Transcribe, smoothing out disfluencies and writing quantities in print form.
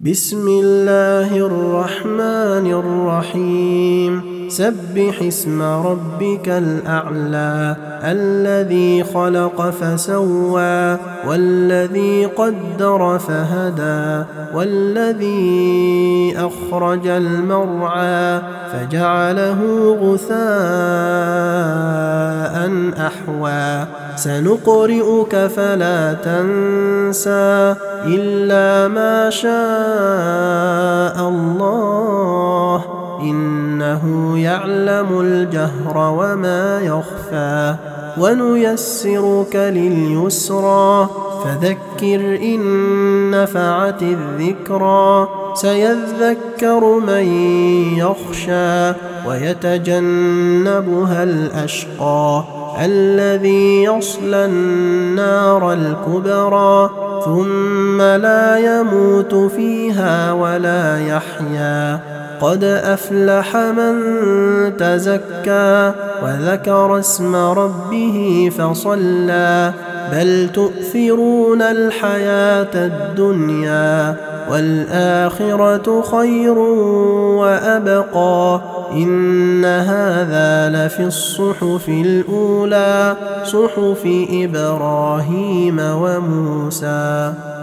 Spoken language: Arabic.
بسم الله الرحمن الرحيم سبح اسم ربك الأعلى الذي خلق فسوى والذي قدر فهدى والذي أخرج المرعى فجعله غثاء أحوى سنقرئك فلا تنسى إلا ما شاء الله إنه يعلم الجهر وما يخفى ونيسرك لليسرى فذكر إن نفعت الذكرى سيذكر من يخشى ويتجنبها الأشقى الذي يصلى النار الكبرى ثم لا يموت فيها ولا يحيا قد أفلح من تزكى وذكر اسم ربه فصلى بل تؤثرون الحياة الدنيا والآخرة خير وأبقى إن هذا لفي الصحف الأولى صحف إبراهيم وموسى.